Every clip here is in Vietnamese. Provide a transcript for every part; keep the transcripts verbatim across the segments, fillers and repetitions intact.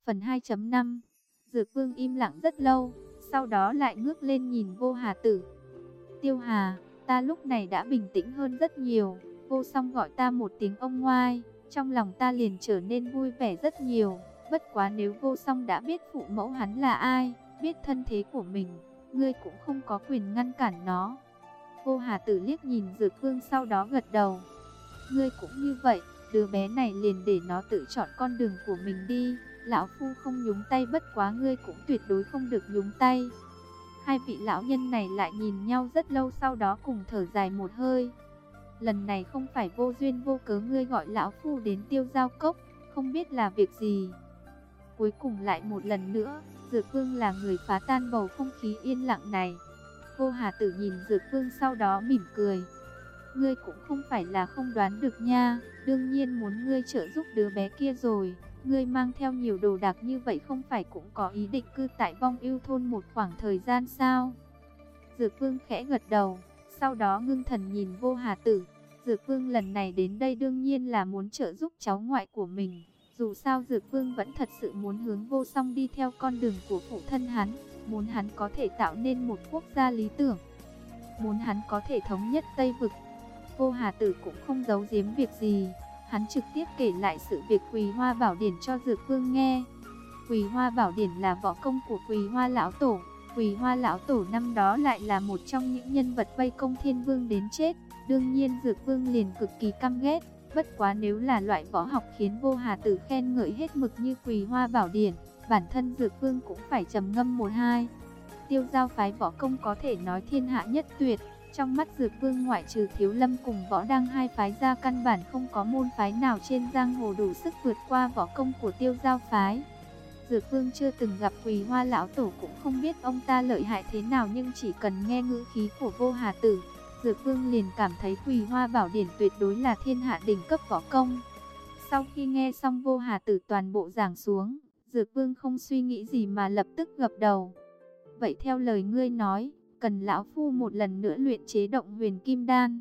Phần hai chấm năm. Dược Vương im lặng rất lâu, sau đó lại ngước lên nhìn Vô Hà Tử. Tiêu Hà, ta lúc này đã bình tĩnh hơn rất nhiều. Vô Song gọi ta một tiếng ông ngoai, trong lòng ta liền trở nên vui vẻ rất nhiều. Bất quá nếu Vô Song đã biết phụ mẫu hắn là ai, biết thân thế của mình, ngươi cũng không có quyền ngăn cản nó. Vô Hà Tử liếc nhìn Dược Vương sau đó gật đầu. Ngươi cũng như vậy, đứa bé này liền để nó tự chọn con đường của mình đi. Lão phu không nhúng tay, bất quá ngươi cũng tuyệt đối không được nhúng tay. Hai vị lão nhân này lại nhìn nhau rất lâu, sau đó cùng thở dài một hơi. Lần này không phải vô duyên vô cớ ngươi gọi lão phu đến Tiêu Giao Cốc, không biết là việc gì. Cuối cùng lại một lần nữa, Dược Vương là người phá tan bầu không khí yên lặng này. Vô Hà Tử nhìn Dược Vương sau đó mỉm cười. Ngươi cũng không phải là không đoán được nha, đương nhiên muốn ngươi trợ giúp đứa bé kia rồi. Ngươi mang theo nhiều đồ đạc như vậy không phải cũng có ý định cư tại Vong Ưu thôn một khoảng thời gian sao? Dược Vương khẽ gật đầu, sau đó ngưng thần nhìn Vô Hà Tử. Dược Vương lần này đến đây đương nhiên là muốn trợ giúp cháu ngoại của mình. Dù sao Dược Vương vẫn thật sự muốn hướng Vô Song đi theo con đường của phụ thân hắn, muốn hắn có thể tạo nên một quốc gia lý tưởng, muốn hắn có thể thống nhất Tây Vực. Vô Hà Tử cũng không giấu giếm việc gì, hắn trực tiếp kể lại sự việc Quỳ Hoa Bảo Điển cho Dược Vương nghe. Quỳ Hoa Bảo Điển là võ công của Quỳ Hoa Lão Tổ. Quỳ Hoa Lão Tổ năm đó lại là một trong những nhân vật vây công Thiên Vương đến chết. Đương nhiên Dược Vương liền cực kỳ căm ghét. Bất quá nếu là loại võ học khiến Vô Hà Tử khen ngợi hết mực như Quỳ Hoa Bảo Điển, bản thân Dược Vương cũng phải trầm ngâm một hai. Tiêu Giao phái võ công có thể nói thiên hạ nhất tuyệt. Trong mắt Dược Vương ngoại trừ Thiếu Lâm cùng Võ Đăng hai phái ra, căn bản không có môn phái nào trên giang hồ đủ sức vượt qua võ công của Tiêu Giao phái. Dược Vương chưa từng gặp Quỳ Hoa Lão Tổ, cũng không biết ông ta lợi hại thế nào, nhưng chỉ cần nghe ngữ khí của Vô Hà Tử, Dược Vương liền cảm thấy Quỳ Hoa Bảo Điển tuyệt đối là thiên hạ đỉnh cấp võ công. Sau khi nghe xong Vô Hà Tử toàn bộ giảng xuống, Dược Vương không suy nghĩ gì mà lập tức gật đầu. Vậy theo lời ngươi nói, cần lão phu một lần nữa luyện chế Động Huyền Kim Đan.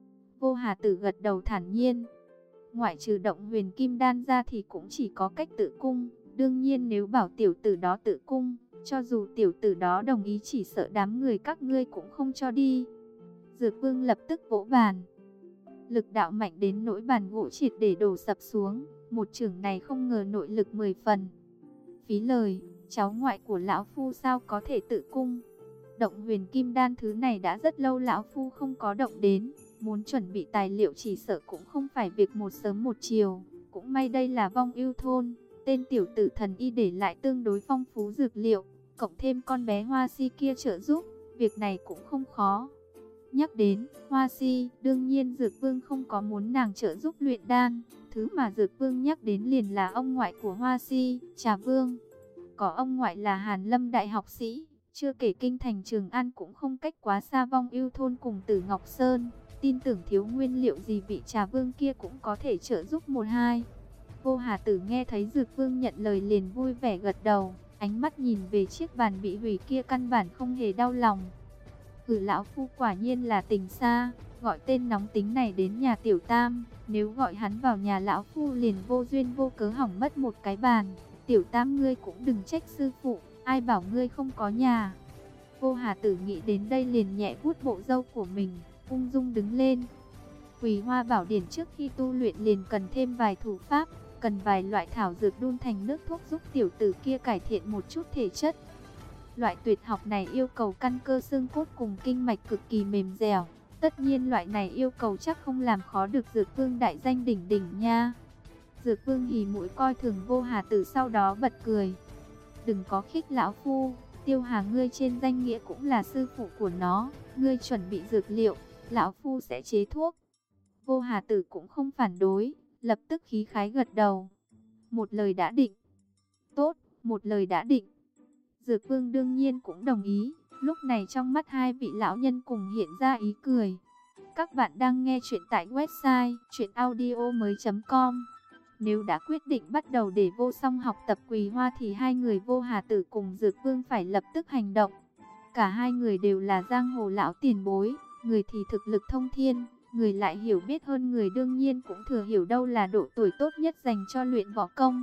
Vô Hà Tử gật đầu thản nhiên. Ngoại trừ Động Huyền Kim Đan ra thì cũng chỉ có cách tự cung. Đương nhiên nếu bảo tiểu tử đó tự cung, cho dù tiểu tử đó đồng ý, chỉ sợ đám người các ngươi cũng không cho đi. Dược Vương lập tức vỗ bàn. Lực đạo mạnh đến nỗi bàn gỗ triệt để đổ sập xuống. Một chưởng này không ngờ nội lực mười phần. Phí lời, cháu ngoại của lão phu sao có thể tự cung? Động Huyền Kim Đan thứ này đã rất lâu lão phu không có động đến, muốn chuẩn bị tài liệu chỉ sợ cũng không phải việc một sớm một chiều. Cũng may đây là Vong Ưu thôn, tên tiểu tử thần y để lại tương đối phong phú dược liệu, cộng thêm con bé Hoa Si kia trợ giúp, việc này cũng không khó. Nhắc đến Hoa Si, đương nhiên Dược Vương không có muốn nàng trợ giúp luyện đan, thứ mà Dược Vương nhắc đến liền là ông ngoại của Hoa Si, Trà Vương. Có ông ngoại là Hàn Lâm đại học sĩ, chưa kể kinh thành Trường An cũng không cách quá xa Vong Ưu thôn cùng Tử Ngọc Sơn, tin tưởng thiếu nguyên liệu gì vị Trà Vương kia cũng có thể trợ giúp một hai. Vô Hà Tử nghe thấy Dược Vương nhận lời liền vui vẻ gật đầu, ánh mắt nhìn về chiếc bàn bị hủy kia căn bản không hề đau lòng. Hử, lão phu quả nhiên là tình xa, gọi tên nóng tính này đến nhà Tiểu Tam, nếu gọi hắn vào nhà lão phu liền vô duyên vô cớ hỏng mất một cái bàn. Tiểu Tam ngươi cũng đừng trách sư phụ, ai bảo ngươi không có nhà. Vô Hà Tử nghĩ đến đây liền nhẹ vuốt bộ râu của mình, ung dung đứng lên. Quỳ Hoa Bảo Điển trước khi tu luyện liền cần thêm vài thủ pháp, cần vài loại thảo dược đun thành nước thuốc giúp tiểu tử kia cải thiện một chút thể chất. Loại tuyệt học này yêu cầu căn cơ xương cốt cùng kinh mạch cực kỳ mềm dẻo. Tất nhiên loại này yêu cầu chắc không làm khó được Dược Vương đại danh đỉnh đỉnh nha. Dược Vương hì mũi coi thường Vô Hà Tử, sau đó bật cười. Đừng có khích lão phu, Tiêu Hà ngươi trên danh nghĩa cũng là sư phụ của nó, ngươi chuẩn bị dược liệu, lão phu sẽ chế thuốc. Vô Hà Tử cũng không phản đối, lập tức khí khái gật đầu. Một lời đã định. Tốt, một lời đã định. Dược Vương đương nhiên cũng đồng ý, lúc này trong mắt hai vị lão nhân cùng hiện ra ý cười. Các bạn đang nghe chuyện tại website truyện audio mới chấm com. Nếu đã quyết định bắt đầu để Vô Song học tập Quỳ Hoa thì hai người Vô Hà Tử cùng Dược Vương phải lập tức hành động. Cả hai người đều là giang hồ lão tiền bối, người thì thực lực thông thiên, người lại hiểu biết hơn người, đương nhiên cũng thừa hiểu đâu là độ tuổi tốt nhất dành cho luyện võ công.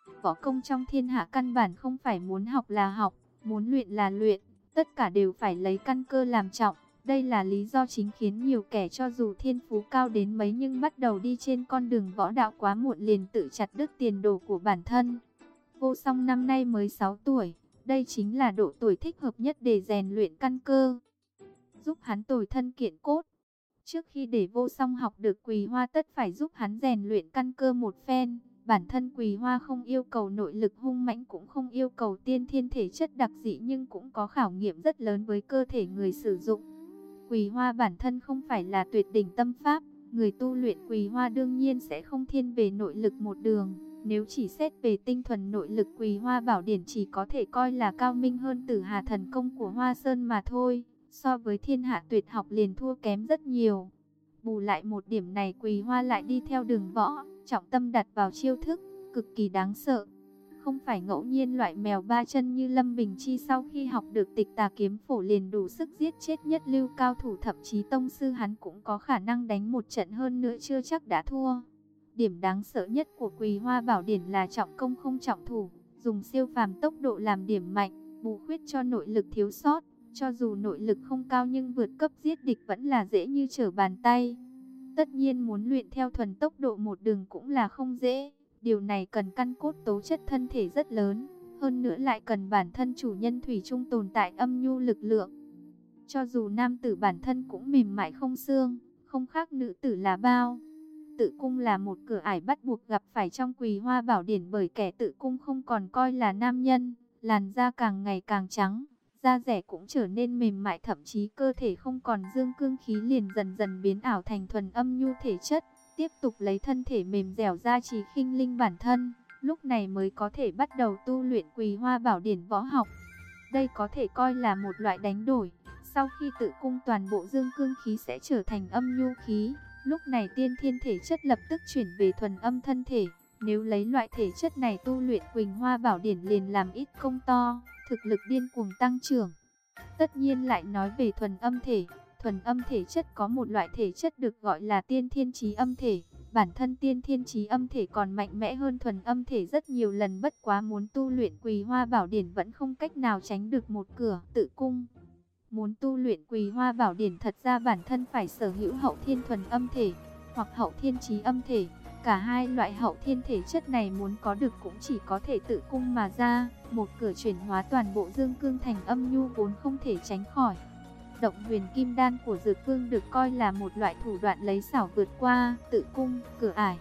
Võ công trong thiên hạ căn bản không phải muốn học là học, muốn luyện là luyện, tất cả đều phải lấy căn cơ làm trọng. Đây là lý do chính khiến nhiều kẻ cho dù thiên phú cao đến mấy nhưng bắt đầu đi trên con đường võ đạo quá muộn liền tự chặt đứt tiền đồ của bản thân. Vô Song năm nay mới sáu tuổi, đây chính là độ tuổi thích hợp nhất để rèn luyện căn cơ, giúp hắn tồi thân kiện cốt. Trước khi để Vô Song học được Quỳ Hoa tất phải giúp hắn rèn luyện căn cơ một phen. Bản thân Quỳ Hoa không yêu cầu nội lực hung mãnh, cũng không yêu cầu tiên thiên thể chất đặc dị, nhưng cũng có khảo nghiệm rất lớn với cơ thể người sử dụng. Quỳ Hoa bản thân không phải là tuyệt đỉnh tâm pháp, người tu luyện Quỳ Hoa đương nhiên sẽ không thiên về nội lực một đường. Nếu chỉ xét về tinh thuần nội lực, Quỳ Hoa Bảo Điển chỉ có thể coi là cao minh hơn Tử Hà thần công của Hoa Sơn mà thôi. So với thiên hạ tuyệt học liền thua kém rất nhiều. Bù lại một điểm này, Quỳ Hoa lại đi theo đường võ, trọng tâm đặt vào chiêu thức, cực kỳ đáng sợ. Không phải ngẫu nhiên loại mèo ba chân như Lâm Bình Chi sau khi học được Tịch Tà Kiếm Phổ liền đủ sức giết chết nhất lưu cao thủ, thậm chí tông sư hắn cũng có khả năng đánh một trận hơn nữa chưa chắc đã thua. Điểm đáng sợ nhất của Quỳ Hoa Bảo Điển là trọng công không trọng thủ, dùng siêu phàm tốc độ làm điểm mạnh, bù khuyết cho nội lực thiếu sót. Cho dù nội lực không cao nhưng vượt cấp giết địch vẫn là dễ như trở bàn tay. Tất nhiên muốn luyện theo thuần tốc độ một đường cũng là không dễ. Điều này cần căn cốt tố chất thân thể rất lớn. Hơn nữa lại cần bản thân chủ nhân thủy chung tồn tại âm nhu lực lượng. Cho dù nam tử bản thân cũng mềm mại không xương, không khác nữ tử là bao. Tự cung là một cửa ải bắt buộc gặp phải trong Quỳ Hoa Bảo Điển, bởi kẻ tự cung không còn coi là nam nhân, làn da càng ngày càng trắng. Da rẻ cũng trở nên mềm mại, thậm chí cơ thể không còn dương cương khí liền dần dần biến ảo thành thuần âm nhu thể chất. Tiếp tục lấy thân thể mềm dẻo ra trì khinh linh bản thân, lúc này mới có thể bắt đầu tu luyện Quỳ Hoa Bảo Điển võ học. Đây có thể coi là một loại đánh đổi. Sau khi tự cung toàn bộ dương cương khí sẽ trở thành âm nhu khí. Lúc này tiên thiên thể chất lập tức chuyển về thuần âm thân thể. Nếu lấy loại thể chất này tu luyện Quỳnh Hoa Bảo Điển liền làm ít công to, thực lực điên cuồng tăng trưởng. Tất nhiên lại nói về thuần âm thể, thuần âm thể chất có một loại thể chất được gọi là tiên thiên chí âm thể. Bản thân tiên thiên chí âm thể còn mạnh mẽ hơn thuần âm thể rất nhiều lần, bất quá muốn tu luyện Quỳ Hoa Bảo Điển vẫn không cách nào tránh được một cửa tự cung. Muốn tu luyện Quỳ Hoa Bảo Điển thật ra bản thân phải sở hữu hậu thiên thuần âm thể hoặc hậu thiên chí âm thể. Cả hai loại hậu thiên thể chất này muốn có được cũng chỉ có thể tự cung mà ra. Một cửa chuyển hóa toàn bộ dương cương thành âm nhu vốn không thể tránh khỏi. Động huyền kim đan của Dược Vương được coi là một loại thủ đoạn lấy xảo vượt qua tự cung cửa ải.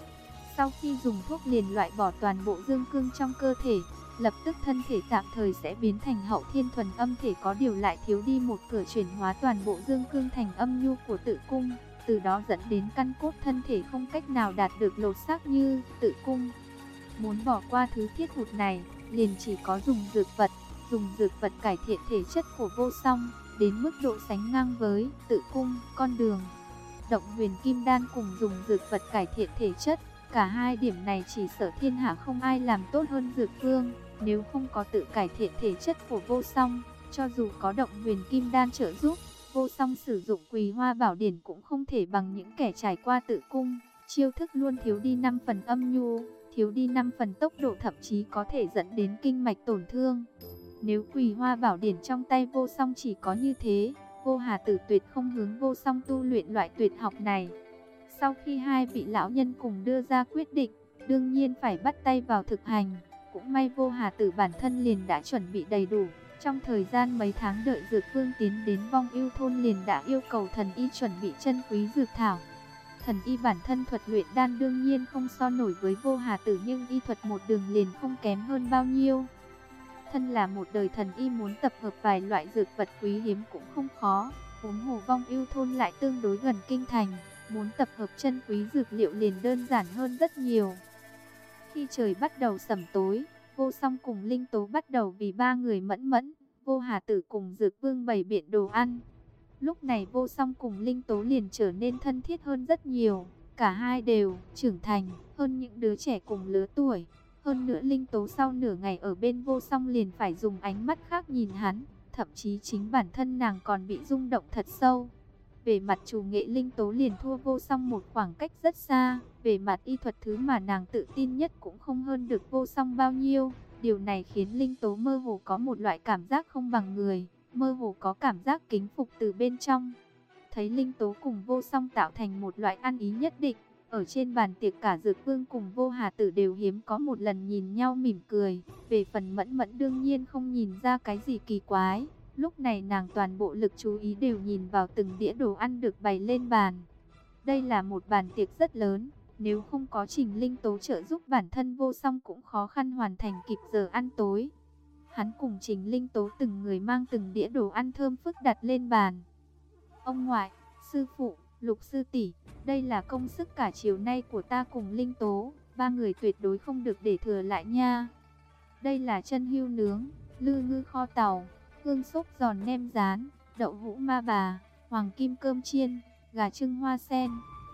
Sau khi dùng thuốc liền loại bỏ toàn bộ dương cương trong cơ thể, lập tức thân thể tạm thời sẽ biến thành hậu thiên thuần âm thể, có điều lại thiếu đi một cửa chuyển hóa toàn bộ dương cương thành âm nhu của tự cung. Từ đó dẫn đến căn cốt thân thể không cách nào đạt được lột xác như tự cung. Muốn bỏ qua thứ thiết hụt này, liền chỉ có dùng dược vật. Dùng dược vật cải thiện thể chất của Vô Song, đến mức độ sánh ngang với tự cung, con đường. Động huyền kim đan cùng dùng dược vật cải thiện thể chất. Cả hai điểm này chỉ sợ thiên hạ không ai làm tốt hơn Dược Vương. Nếu không có tự cải thiện thể chất của Vô Song, cho dù có động huyền kim đan trợ giúp, Vô Song sử dụng Quỳ Hoa Bảo Điển cũng không thể bằng những kẻ trải qua tự cung. Chiêu thức luôn thiếu đi năm phần âm nhu, thiếu đi năm phần tốc độ, thậm chí có thể dẫn đến kinh mạch tổn thương. Nếu Quỳ Hoa Bảo Điển trong tay Vô Song chỉ có như thế, Vô Hà Tử tuyệt không hướng Vô Song tu luyện loại tuyệt học này. Sau khi hai vị lão nhân cùng đưa ra quyết định, đương nhiên phải bắt tay vào thực hành. Cũng may Vô Hà Tử bản thân liền đã chuẩn bị đầy đủ. Trong thời gian mấy tháng đợi Dược Vương tiến đến Vong Ưu thôn liền đã yêu cầu thần y chuẩn bị chân quý dược thảo. Thần y bản thân thuật luyện đan đương nhiên không so nổi với Vô Hà Tử, nhưng y thuật một đường liền không kém hơn bao nhiêu. Thân là một đời thần y, muốn tập hợp vài loại dược vật quý hiếm cũng không khó. Huống hồ Vong Ưu thôn lại tương đối gần kinh thành, muốn tập hợp chân quý dược liệu liền đơn giản hơn rất nhiều. Khi trời bắt đầu sẩm tối, Vô Song cùng Linh Tố bắt đầu vì ba người mẫn mẫn. Vô Hà Tử cùng Dược Vương bày biện đồ ăn. Lúc này Vô Song cùng Linh Tố liền trở nên thân thiết hơn rất nhiều. Cả hai đều trưởng thành hơn những đứa trẻ cùng lứa tuổi. Hơn nữa Linh Tố sau nửa ngày ở bên Vô Song liền phải dùng ánh mắt khác nhìn hắn. Thậm chí chính bản thân nàng còn bị rung động thật sâu. Về mặt chủ nghệ Linh Tố liền thua Vô Song một khoảng cách rất xa. Về mặt y thuật thứ mà nàng tự tin nhất cũng không hơn được Vô Song bao nhiêu. Điều này khiến Linh Tố mơ hồ có một loại cảm giác không bằng người, mơ hồ có cảm giác kính phục từ bên trong. Thấy Linh Tố cùng Vô Song tạo thành một loại ăn ý nhất định, ở trên bàn tiệc cả Dược Vương cùng Vô Hà Tử đều hiếm có một lần nhìn nhau mỉm cười. Về phần Mẫn Mẫn đương nhiên không nhìn ra cái gì kỳ quái. Lúc này nàng toàn bộ lực chú ý đều nhìn vào từng đĩa đồ ăn được bày lên bàn. Đây là một bàn tiệc rất lớn, nếu không có Trình Linh Tố trợ giúp bản thân Vô Song cũng khó khăn hoàn thành kịp giờ ăn tối. Hắn cùng Trình Linh Tố từng người mang từng đĩa đồ ăn thơm phức đặt lên bàn. Ông ngoại, sư phụ, Lục sư tỷ, đây là công sức cả chiều nay của ta cùng Linh Tố, ba người tuyệt đối không được để thừa lại nha. Đây là chân hươu nướng, lư ngư kho tàu, hương xốp giòn nem rán, đậu hũ ma bà, hoàng kim cơm chiên, gà trưng hoa sen.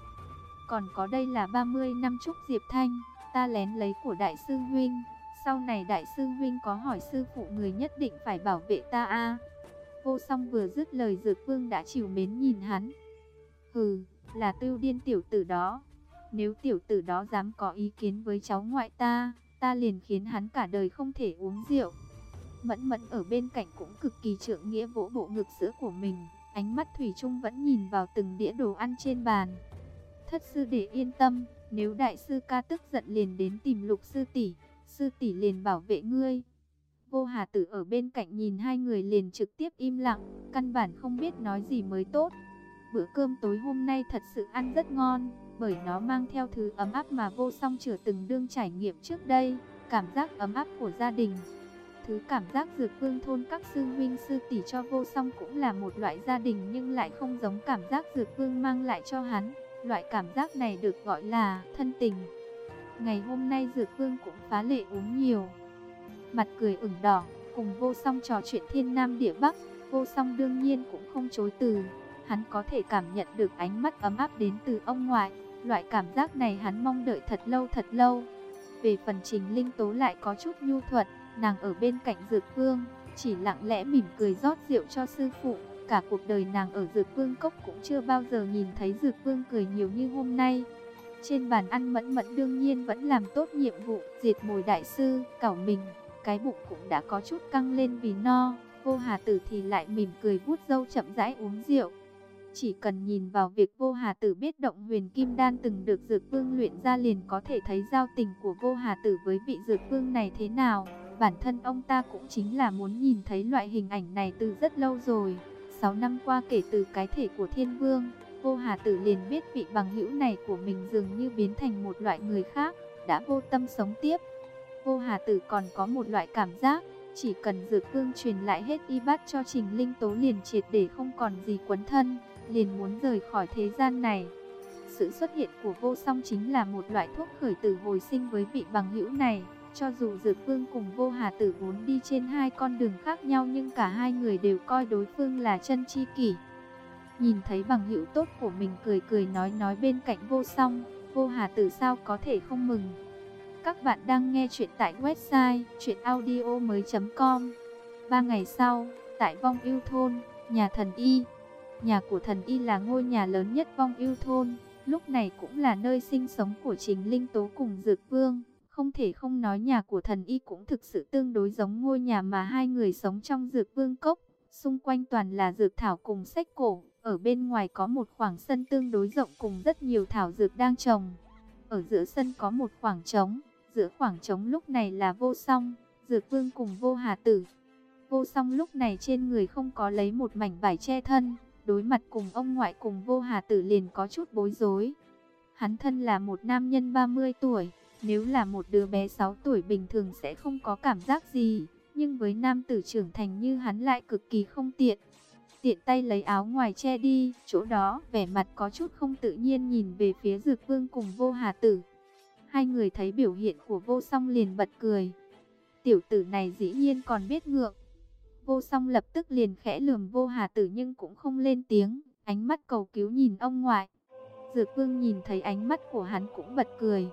Còn có đây là ba mươi năm chúc Diệp Thanh, ta lén lấy của đại sư huynh. Sau này đại sư huynh có hỏi sư phụ người nhất định phải bảo vệ ta a. Vô Song vừa dứt lời Dược Vương đã trìu mến nhìn hắn. Hừ, là Tưu Điên tiểu tử đó. Nếu tiểu tử đó dám có ý kiến với cháu ngoại ta, ta liền khiến hắn cả đời không thể uống rượu. Mẫn Mẫn ở bên cạnh cũng cực kỳ trượng nghĩa vỗ bộ ngực sữa của mình, ánh mắt thủy chung vẫn nhìn vào từng đĩa đồ ăn trên bàn. Thất sư để yên tâm, nếu đại sư ca tức giận liền đến tìm Lục sư tỷ, sư tỷ liền bảo vệ ngươi. Vô Hà Tử ở bên cạnh nhìn hai người liền trực tiếp im lặng, căn bản không biết nói gì mới tốt. Bữa cơm tối hôm nay thật sự ăn rất ngon, bởi nó mang theo thứ ấm áp mà Vô Song chưa từng đương trải nghiệm trước đây, cảm giác ấm áp của gia đình. Thứ cảm giác Dược Vương thôn các sư huynh sư tỷ cho Vô Song cũng là một loại gia đình nhưng lại không giống cảm giác Dược Vương mang lại cho hắn. Loại cảm giác này được gọi là thân tình. Ngày hôm nay Dược Vương cũng phá lệ uống nhiều, mặt cười ửng đỏ, cùng Vô Song trò chuyện thiên nam địa bắc. Vô Song đương nhiên cũng không chối từ, hắn có thể cảm nhận được ánh mắt ấm áp đến từ ông ngoại. Loại cảm giác này hắn mong đợi thật lâu thật lâu. Về phần Trình Linh Tố lại có chút nhu thuận, nàng ở bên cạnh Dược Vương, chỉ lặng lẽ mỉm cười rót rượu cho sư phụ. Cả cuộc đời nàng ở Dược Vương Cốc cũng chưa bao giờ nhìn thấy Dược Vương cười nhiều như hôm nay. Trên bàn ăn Mẫn Mẫn đương nhiên vẫn làm tốt nhiệm vụ diệt mồi đại sư, cảo mình. Cái bụng cũng đã có chút căng lên vì no. Vô Hà Tử thì lại mỉm cười vuốt râu chậm rãi uống rượu. Chỉ cần nhìn vào việc Vô Hà Tử biết động huyền kim đan từng được Dược Vương luyện ra liền có thể thấy giao tình của Vô Hà Tử với vị Dược Vương này thế nào. Bản thân ông ta cũng chính là muốn nhìn thấy loại hình ảnh này từ rất lâu rồi. Sáu năm qua kể từ cái thể của Thiên Vương, Vô Hà Tử liền biết vị bằng hữu này của mình dường như biến thành một loại người khác, đã vô tâm sống tiếp. Vô Hà Tử còn có một loại cảm giác, chỉ cần Dược Vương truyền lại hết y bát cho Trình Linh Tố liền triệt để không còn gì quấn thân, liền muốn rời khỏi thế gian này. Sự xuất hiện của Vô Song chính là một loại thuốc khởi tử hồi sinh với vị bằng hữu này. Cho dù Dược Vương cùng Vô Hà Tử vốn đi trên hai con đường khác nhau nhưng cả hai người đều coi đối phương là chân tri kỷ. Nhìn thấy bằng hữu tốt của mình cười cười nói nói bên cạnh Vô Song, Vô Hà Tử sao có thể không mừng. Các bạn đang nghe chuyện tại website truyện audio mới chấm com. Ba ngày sau, tại Vong Ưu Thôn, nhà thần Y. Nhà của thần Y là ngôi nhà lớn nhất Vong Ưu Thôn, lúc này cũng là nơi sinh sống của Trình Linh Tố cùng Dược Vương. Không thể không nói nhà của thần Y cũng thực sự tương đối giống ngôi nhà mà hai người sống trong Dược Vương Cốc. Xung quanh toàn là dược thảo cùng sách cổ. Ở bên ngoài có một khoảng sân tương đối rộng cùng rất nhiều thảo dược đang trồng. Ở giữa sân có một khoảng trống. Giữa khoảng trống lúc này là Vô Song, Dược Vương cùng Vô Hà Tử. Vô Song lúc này trên người không có lấy một mảnh vải che thân. Đối mặt cùng ông ngoại cùng Vô Hà Tử liền có chút bối rối. Hắn thân là một nam nhân ba mươi tuổi. Nếu là một đứa bé sáu tuổi bình thường sẽ không có cảm giác gì, nhưng với nam tử trưởng thành như hắn lại cực kỳ không tiện. Tiện tay lấy áo ngoài che đi, chỗ đó vẻ mặt có chút không tự nhiên nhìn về phía Dược Vương cùng Vô Hà Tử. Hai người thấy biểu hiện của Vô Song liền bật cười. Tiểu tử này dĩ nhiên còn biết ngượng. Vô Song lập tức liền khẽ lườm Vô Hà Tử nhưng cũng không lên tiếng, ánh mắt cầu cứu nhìn ông ngoại. Dược Vương nhìn thấy ánh mắt của hắn cũng bật cười.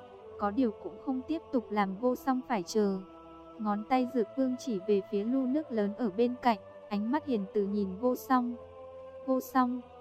Có điều cũng không tiếp tục làm Vô Song phải chờ. Ngón tay Dược Vương chỉ về phía lu nước lớn ở bên cạnh, ánh mắt hiền từ nhìn Vô Song. Vô Song,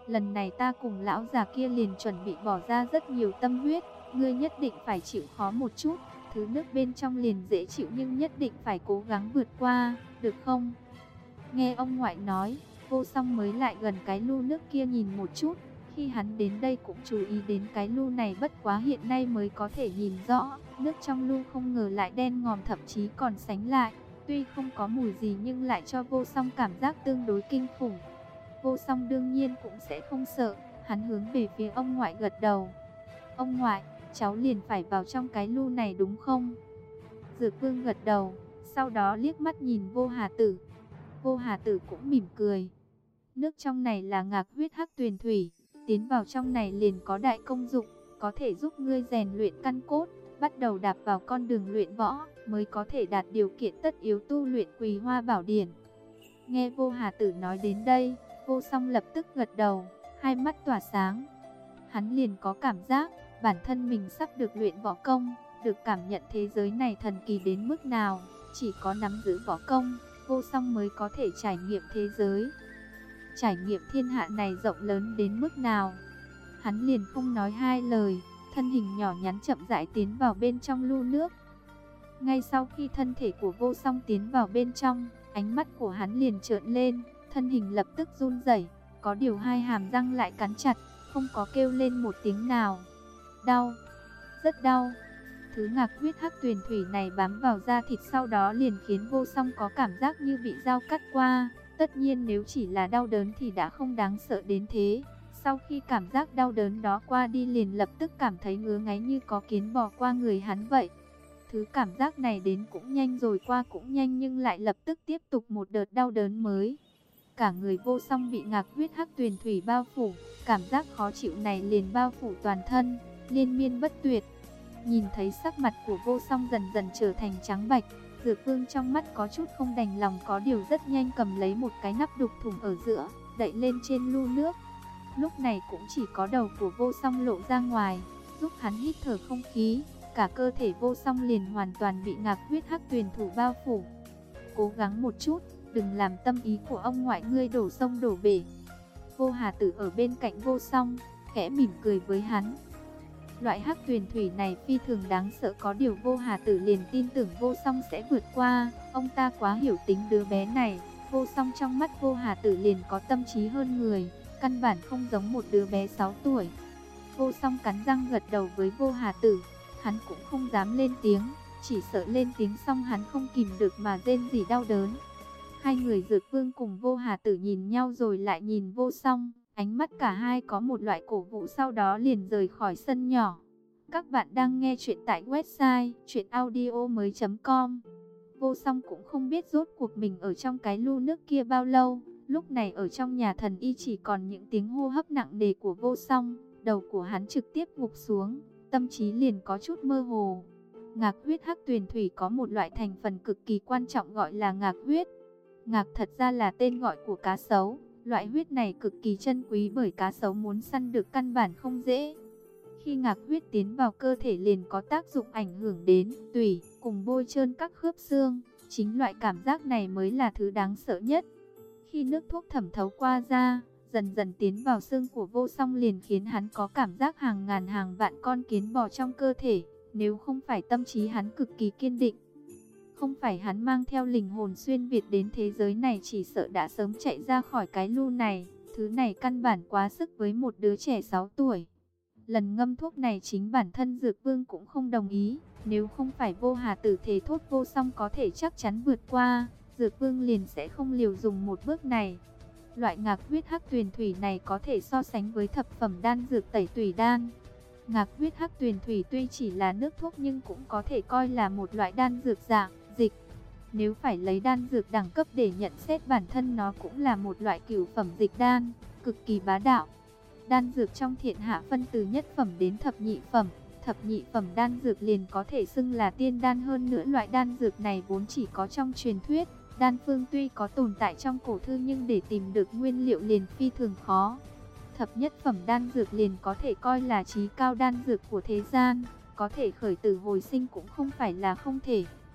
Lần này ta cùng lão già kia liền chuẩn bị bỏ ra rất nhiều tâm huyết, ngươi nhất định phải chịu khó một chút. Thứ nước bên trong liền dễ chịu nhưng nhất định phải cố gắng vượt qua, được không? Nghe ông ngoại nói, Vô Song mới lại gần cái lu nước kia nhìn một chút. Khi hắn đến đây cũng chú ý đến cái lu này, bất quá hiện nay mới có thể nhìn rõ. Nước trong lu không ngờ lại đen ngòm, thậm chí còn sánh lại. Tuy không có mùi gì nhưng lại cho Vô Song cảm giác tương đối kinh khủng. Vô Song đương nhiên cũng sẽ không sợ, hắn hướng về phía ông ngoại gật đầu. Ông ngoại, cháu liền phải vào trong cái lu này đúng không? Dược Vương gật đầu, sau đó liếc mắt nhìn Vô Hà Tử. Vô Hà Tử cũng mỉm cười. Nước trong này là ngạc huyết hắc tuyền thủy, tiến vào trong này liền có đại công dụng, có thể giúp ngươi rèn luyện căn cốt, bắt đầu đạp vào con đường luyện võ, mới có thể đạt điều kiện tất yếu tu luyện Quỳ Hoa Bảo Điển. Nghe Vô Hà Tử nói đến đây, Vô Song lập tức gật đầu, hai mắt tỏa sáng. Hắn liền có cảm giác bản thân mình sắp được luyện võ công, được cảm nhận thế giới này thần kỳ đến mức nào. Chỉ có nắm giữ võ công, Vô Song mới có thể trải nghiệm thế giới, trải nghiệm thiên hạ này rộng lớn đến mức nào. Hắn liền không nói hai lời, thân hình nhỏ nhắn chậm rãi tiến vào bên trong lu nước. Ngay sau khi thân thể của Vô Song tiến vào bên trong, ánh mắt của hắn liền trợn lên, thân hình lập tức run rẩy, có điều hai hàm răng lại cắn chặt, không có kêu lên một tiếng nào. Đau, rất đau. Thứ ngạc huyết hắc tuyền thủy này bám vào da thịt, sau đó liền khiến Vô Song có cảm giác như bị dao cắt qua. Tất nhiên nếu chỉ là đau đớn thì đã không đáng sợ đến thế. Sau khi cảm giác đau đớn đó qua đi, liền lập tức cảm thấy ngứa ngáy như có kiến bò qua người hắn vậy. Thứ cảm giác này đến cũng nhanh rồi qua cũng nhanh, nhưng lại lập tức tiếp tục một đợt đau đớn mới. Cả người Vô Song bị ngạc huyết hắc tuyền thủy bao phủ, cảm giác khó chịu này liền bao phủ toàn thân, liên miên bất tuyệt. Nhìn thấy sắc mặt của Vô Song dần dần trở thành trắng bạch, Dược Vương trong mắt có chút không đành lòng, có điều rất nhanh cầm lấy một cái nắp đục thủng ở giữa, đậy lên trên lu nước. Lúc này cũng chỉ có đầu của Vô Song lộ ra ngoài, giúp hắn hít thở không khí. Cả cơ thể Vô Song liền hoàn toàn bị ngạc huyết hắc tuyền thủy bao phủ. Cố gắng một chút, đừng làm tâm ý của ông ngoại ngươi đổ sông đổ bể. Vô Hà Tử ở bên cạnh Vô Song, khẽ mỉm cười với hắn. Loại hắc tuyền thủy này phi thường đáng sợ, có điều Vô Hà Tử liền tin tưởng Vô Song sẽ vượt qua. Ông ta quá hiểu tính đứa bé này. Vô Song trong mắt Vô Hà Tử liền có tâm trí hơn người, căn bản không giống một đứa bé sáu tuổi. Vô Song cắn răng gật đầu với Vô Hà Tử. Hắn cũng không dám lên tiếng, chỉ sợ lên tiếng xong hắn không kìm được mà rên rỉ đau đớn. Hai người Dược Vương cùng Vô Hà Tử nhìn nhau rồi lại nhìn Vô Song, ánh mắt cả hai có một loại cổ vũ, sau đó liền rời khỏi sân nhỏ. Các bạn đang nghe chuyện tại website truyện audio mới chấm com. Vô Song cũng không biết rốt cuộc mình ở trong cái lu nước kia bao lâu. Lúc này ở trong nhà thần y chỉ còn những tiếng hô hấp nặng nề của Vô Song. Đầu của hắn trực tiếp gục xuống, tâm trí liền có chút mơ hồ. Ngạc huyết hắc tuyền thủy có một loại thành phần cực kỳ quan trọng gọi là ngạc huyết. Ngạc thật ra là tên gọi của cá sấu. Loại huyết này cực kỳ chân quý, bởi cá sấu muốn săn được căn bản không dễ. Khi ngạc huyết tiến vào cơ thể liền có tác dụng ảnh hưởng đến tủy, cùng bôi trơn các khớp xương. Chính loại cảm giác này mới là thứ đáng sợ nhất. Khi nước thuốc thẩm thấu qua da, dần dần tiến vào xương của Vô Song, liền khiến hắn có cảm giác hàng ngàn hàng vạn con kiến bò trong cơ thể. Nếu không phải tâm trí hắn cực kỳ kiên định, không phải hắn mang theo linh hồn xuyên việt đến thế giới này, chỉ sợ đã sớm chạy ra khỏi cái lu này. Thứ này căn bản quá sức với một đứa trẻ sáu tuổi. Lần ngâm thuốc này chính bản thân Dược Vương cũng không đồng ý. Nếu không phải Vô Hà Tử thề thốt Vô Song có thể chắc chắn vượt qua, Dược Vương liền sẽ không liều dùng một bước này. Loại ngạc huyết hắc tuyền thủy này có thể so sánh với thập phẩm đan dược tẩy tủy đan. Ngạc huyết hắc tuyền thủy tuy chỉ là nước thuốc nhưng cũng có thể coi là một loại đan dược dạng dịch. Nếu phải lấy đan dược đẳng cấp để nhận xét, bản thân nó cũng là một loại cửu phẩm dịch đan, cực kỳ bá đạo. Đan dược trong thiên hạ phân từ nhất phẩm đến thập nhị phẩm. Thập nhị phẩm đan dược liền có thể xưng là tiên đan, hơn nữa loại đan dược này vốn chỉ có trong truyền thuyết. Đan phương tuy có tồn tại trong cổ thư nhưng để tìm được nguyên liệu liền phi thường khó. Thập nhất phẩm đan dược liền có thể coi là chí cao đan dược của thế gian, có thể khởi tử hồi sinh cũng không phải là không thể.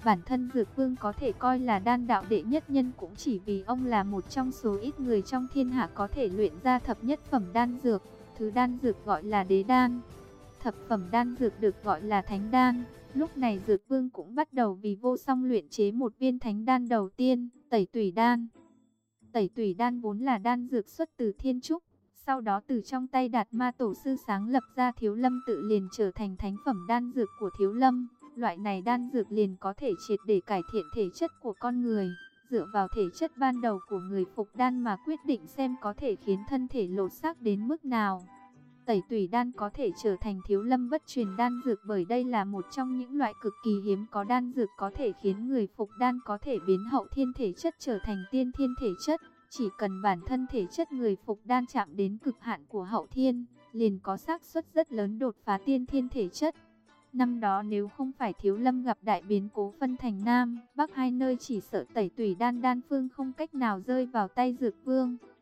Bản thân Dược Vương có thể coi là đan đạo đệ nhất nhân cũng chỉ vì ông là một trong số ít người trong thiên hạ có thể luyện ra thập nhất phẩm đan dược. Thứ đan dược gọi là đế đan, thập phẩm đan dược được gọi là thánh đan. Lúc này Dược Vương cũng bắt đầu vì Vô Song luyện chế một viên thánh đan đầu tiên, Tẩy Tủy đan. Tẩy Tủy đan vốn là đan dược xuất từ thiên trúc, sau đó từ trong tay Đạt Ma tổ sư sáng lập ra Thiếu Lâm tự liền trở thành thánh phẩm đan dược của Thiếu Lâm. Loại này đan dược liền có thể triệt để cải thiện thể chất của con người, dựa vào thể chất ban đầu của người phục đan mà quyết định xem có thể khiến thân thể lột xác đến mức nào. Tẩy Tủy đan có thể trở thành Thiếu Lâm bất truyền đan dược bởi đây là một trong những loại cực kỳ hiếm có đan dược có thể khiến người phục đan có thể biến hậu thiên thể chất trở thành tiên thiên thể chất. Chỉ cần bản thân thể chất người phục đan chạm đến cực hạn của hậu thiên, liền có xác suất rất lớn đột phá tiên thiên thể chất. Năm đó nếu không phải Thiếu Lâm gặp đại biến cố phân thành Nam, Bắc hai nơi, chỉ sợ Tẩy Tủy đan đan phương không cách nào rơi vào tay Dược Vương.